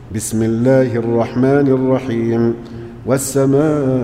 بسم الله الرحمن الرحيم. والسماء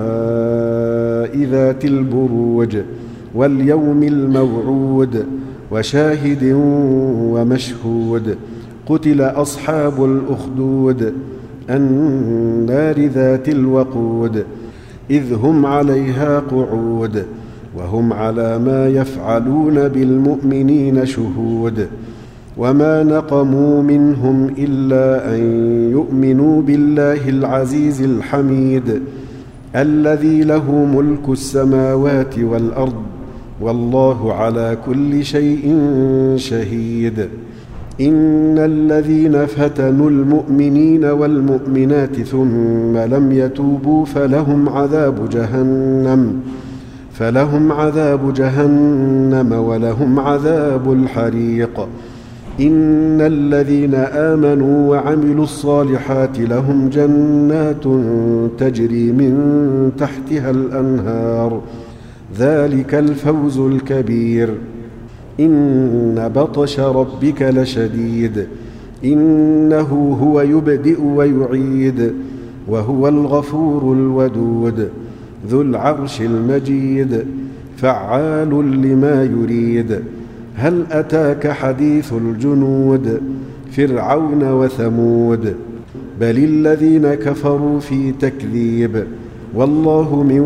ذات البروج واليوم الموعود وشاهد ومشهود. قتل أصحاب الأخدود النار ذات الوقود إذ هم عليها قعود وهم على ما يفعلون بالمؤمنين شهود. وما نقموا منهم إلا أن يؤمنوا بالله العزيز الحميد الذي له ملك السماوات والأرض والله على كل شيء شهيد. إن الذين فتنوا المؤمنين والمؤمنات ثم لم يتوبوا فلهم عذاب جهنم ولهم عذاب الحريق. إن الذين آمنوا وعملوا الصالحات لهم جنات تجري من تحتها الأنهار ذلك الفوز الكبير. إن بطش ربك لشديد إنه هو يبدئ ويعيد وهو الغفور الودود ذو العرش المجيد فعال لما يريد. هل أتاك حديث الجنود فرعون وثمود بل الذين كفروا في تكذيب والله من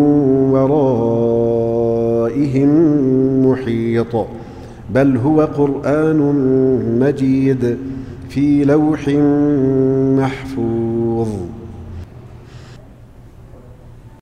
ورائهم محيط. بل هو قرآن مجيد في لوح محفوظ.